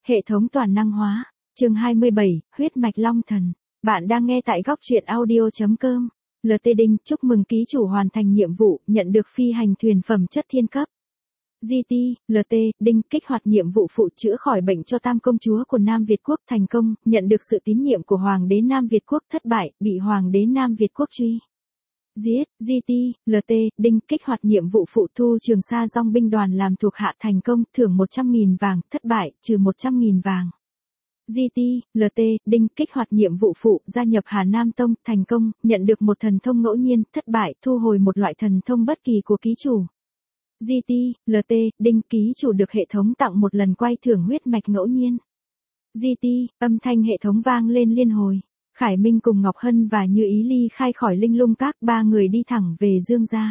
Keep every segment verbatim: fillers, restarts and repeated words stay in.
Hệ thống toàn năng hóa. Chương hai mươi bảy, huyết mạch long thần. Bạn đang nghe tại góc truyện audio chấm com. lờ tê Đinh, chúc mừng ký chủ hoàn thành nhiệm vụ, nhận được phi hành thuyền phẩm chất thiên cấp. giê tê, lờ tê Đinh, kích hoạt nhiệm vụ phụ chữa khỏi bệnh cho tam công chúa của Nam Việt Quốc thành công, nhận được sự tín nhiệm của Hoàng đế Nam Việt Quốc thất bại, bị Hoàng đế Nam Việt Quốc truy. Giết, giê tê, lờ tê Đinh, kích hoạt nhiệm vụ phụ thu Trường Sa Dong binh đoàn làm thuộc hạ thành công, thưởng một trăm nghìn vàng, thất bại, trừ một trăm nghìn vàng. giê tê, lờ tê Đinh, kích hoạt nhiệm vụ phụ gia nhập Hà Nam Tông thành công, nhận được một thần thông ngẫu nhiên, thất bại, thu hồi một loại thần thông bất kỳ của ký chủ. giê tê, lờ tê Đinh, ký chủ được hệ thống tặng một lần quay thưởng huyết mạch ngẫu nhiên. giê tê, âm thanh hệ thống vang lên liên hồi. Khải Minh cùng Ngọc Hân và Như Ý ly khai khỏi Linh Lung Các, ba người đi thẳng về Dương gia.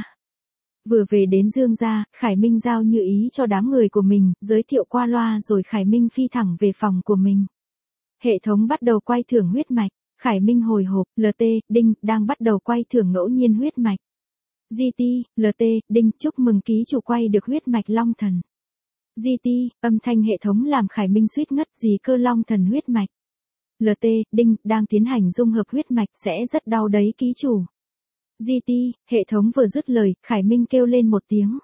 Vừa về đến Dương gia, Khải Minh giao Như Ý cho đám người của mình, giới thiệu qua loa rồi Khải Minh phi thẳng về phòng của mình. Hệ thống bắt đầu quay thưởng huyết mạch. Khải Minh hồi hộp, lờ tê Đinh, đang bắt đầu quay thưởng ngẫu nhiên huyết mạch. giê tê, lờ tê Đinh, chúc mừng ký chủ quay được huyết mạch long thần. giê tê, âm thanh hệ thống làm Khải Minh suýt ngất, gì cơ long thần huyết mạch. lờ tê Đinh, đang tiến hành dung hợp huyết mạch sẽ rất đau đấy ký chủ. giê tê, hệ thống vừa dứt lời, Khải Minh kêu lên một tiếng.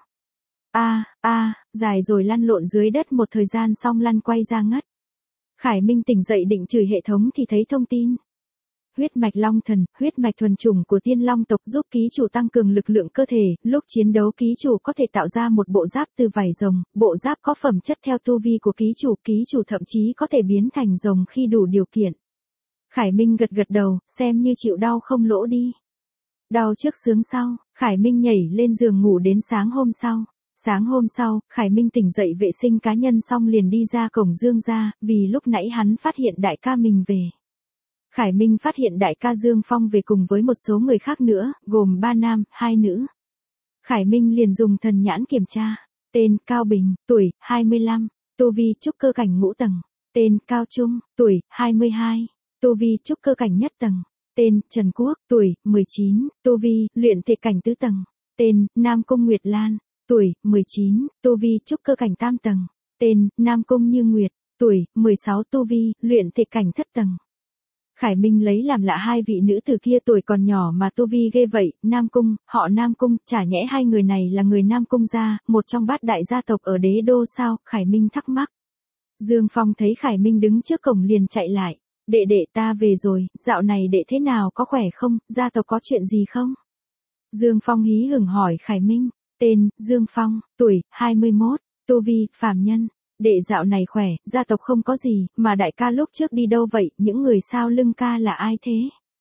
A, a, dài rồi lăn lộn dưới đất một thời gian xong lăn quay ra ngất. Khải Minh tỉnh dậy định chửi hệ thống thì thấy thông tin. Huyết mạch long thần, huyết mạch thuần chủng của tiên long tộc giúp ký chủ tăng cường lực lượng cơ thể, lúc chiến đấu ký chủ có thể tạo ra một bộ giáp từ vảy rồng, bộ giáp có phẩm chất theo tu vi của ký chủ, ký chủ thậm chí có thể biến thành rồng khi đủ điều kiện. Khải Minh gật gật đầu, xem như chịu đau không lỗ đi. Đau trước sướng sau, Khải Minh nhảy lên giường ngủ đến sáng hôm sau. Sáng hôm sau, Khải Minh tỉnh dậy vệ sinh cá nhân xong liền đi ra cổng Dương gia, vì lúc nãy hắn phát hiện đại ca mình về. Khải Minh phát hiện đại ca Dương Phong về cùng với một số người khác nữa, gồm ba nam, hai nữ. Khải Minh liền dùng thần nhãn kiểm tra. Tên, Cao Bình, tuổi, hai mươi lăm, tu vi trúc cơ cảnh ngũ tầng. Tên, Cao Trung, tuổi, hai mươi hai, tu vi trúc cơ cảnh nhất tầng. Tên, Trần Quốc, tuổi, mười chín, tu vi, luyện thể cảnh tứ tầng. Tên, Nam Cung Nguyệt Lan, tuổi, mười chín, tu vi trúc cơ cảnh tam tầng. Tên, Nam Cung Như Nguyệt, tuổi, mười sáu, tu vi, luyện thể cảnh thất tầng. Khải Minh lấy làm lạ hai vị nữ tử kia tuổi còn nhỏ mà tu vi ghê vậy, Nam Cung, họ Nam Cung, chả nhẽ hai người này là người Nam Cung gia, một trong bát đại gia tộc ở đế đô sao, Khải Minh thắc mắc. Dương Phong thấy Khải Minh đứng trước cổng liền chạy lại, đệ đệ ta về rồi, dạo này đệ thế nào, có khỏe không, gia tộc có chuyện gì không? Dương Phong hí hửng hỏi Khải Minh. Tên, Dương Phong, tuổi, hai mươi mốt, tu vi, phàm nhân. Đệ dạo này khỏe, gia tộc không có gì, mà đại ca lúc trước đi đâu vậy, những người sau lưng ca là ai thế?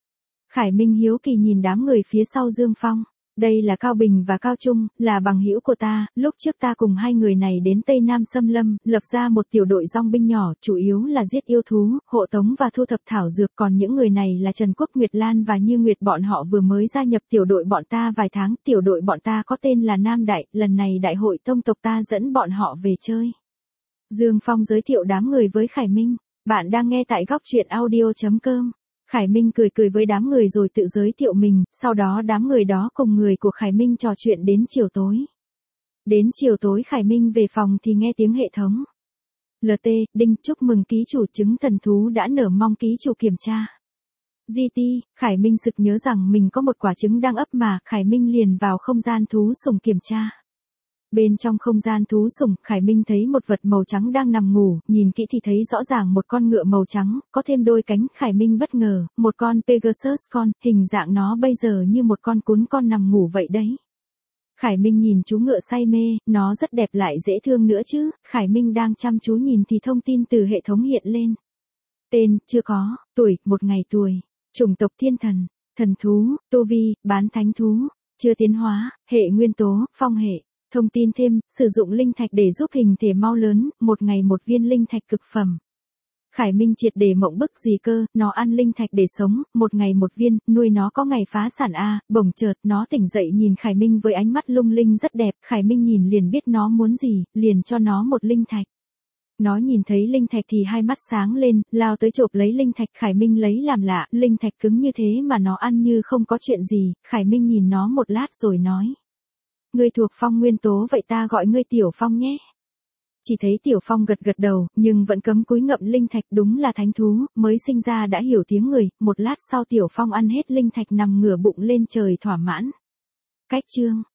Khải Minh hiếu kỳ nhìn đám người phía sau Dương Phong. Đây là Cao Bình và Cao Trung, là bằng hữu của ta, lúc trước ta cùng hai người này đến Tây Nam Xâm Lâm, lập ra một tiểu đội dong binh nhỏ, chủ yếu là giết yêu thú, hộ tống và thu thập thảo dược, còn những người này là Trần Quốc Nguyệt Lan và Như Nguyệt, bọn họ vừa mới gia nhập tiểu đội bọn ta vài tháng, tiểu đội bọn ta có tên là Nam Đại, lần này đại hội tông tộc ta dẫn bọn họ về chơi. Dương Phong giới thiệu đám người với Khải Minh, bạn đang nghe tại góc truyện audio chấm com. Khải Minh cười cười với đám người rồi tự giới thiệu mình, sau đó đám người đó cùng người của Khải Minh trò chuyện đến chiều tối. Đến chiều tối Khải Minh về phòng thì nghe tiếng hệ thống. lờ tê Đinh, chúc mừng ký chủ trứng thần thú đã nở, mong ký chủ kiểm tra. giê tê, Khải Minh sực nhớ rằng mình có một quả trứng đang ấp mà, Khải Minh liền vào không gian thú sủng kiểm tra. Bên trong không gian thú sủng, Khải Minh thấy một vật màu trắng đang nằm ngủ, nhìn kỹ thì thấy rõ ràng một con ngựa màu trắng, có thêm đôi cánh, Khải Minh bất ngờ, một con Pegasus con, hình dạng nó bây giờ như một con cún con nằm ngủ vậy đấy. Khải Minh nhìn chú ngựa say mê, nó rất đẹp lại dễ thương nữa chứ, Khải Minh đang chăm chú nhìn thì thông tin từ hệ thống hiện lên. Tên, chưa có, tuổi, một ngày tuổi, chủng tộc thiên thần, thần thú, tu vi, bán thánh thú, chưa tiến hóa, hệ nguyên tố, phong hệ. Thông tin thêm, sử dụng linh thạch để giúp hình thể mau lớn, một ngày một viên linh thạch cực phẩm. Khải Minh triệt để mộng bức, gì cơ, nó ăn linh thạch để sống, một ngày một viên, nuôi nó có ngày phá sản a. Bỗng chợt nó tỉnh dậy nhìn Khải Minh với ánh mắt lung linh rất đẹp, Khải Minh nhìn liền biết nó muốn gì, liền cho nó một linh thạch. Nó nhìn thấy linh thạch thì hai mắt sáng lên, lao tới chộp lấy linh thạch, Khải Minh lấy làm lạ, linh thạch cứng như thế mà nó ăn như không có chuyện gì, Khải Minh nhìn nó một lát rồi nói. Ngươi thuộc phong nguyên tố vậy ta gọi ngươi Tiểu Phong nhé. Chỉ thấy Tiểu Phong gật gật đầu, nhưng vẫn cấm cúi ngậm linh thạch, đúng là thánh thú, mới sinh ra đã hiểu tiếng người, một lát sau Tiểu Phong ăn hết linh thạch nằm ngửa bụng lên trời thỏa mãn. Cách chương